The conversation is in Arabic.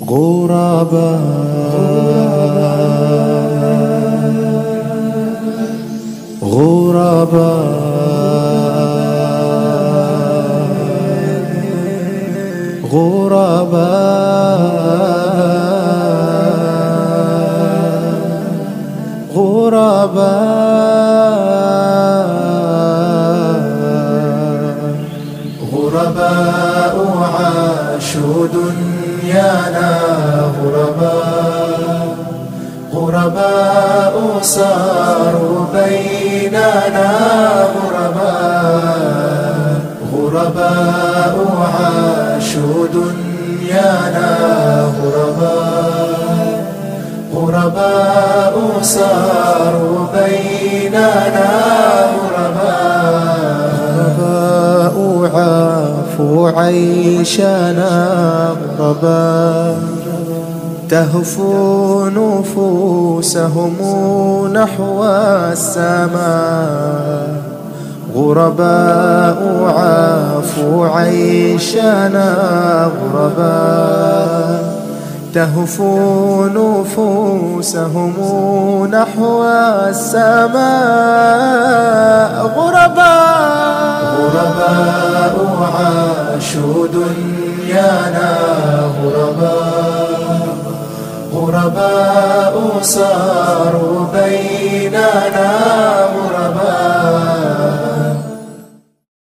غرباء غرباء غرباء غرباء عاشوا دنيانا غرباء غرباء صاروا بيننا غرباء غرباء عاشوا دنيانا غرباء غرباء صاروا بيننا غرباء عافوا عيشنا غرباء تهفو نفوسهم نحو السماء غرباء عافوا عيشنا غرباء تهفو نفوسهم نحو السماء غرباء غرباء عاشوا دنيانا غرباء غرباء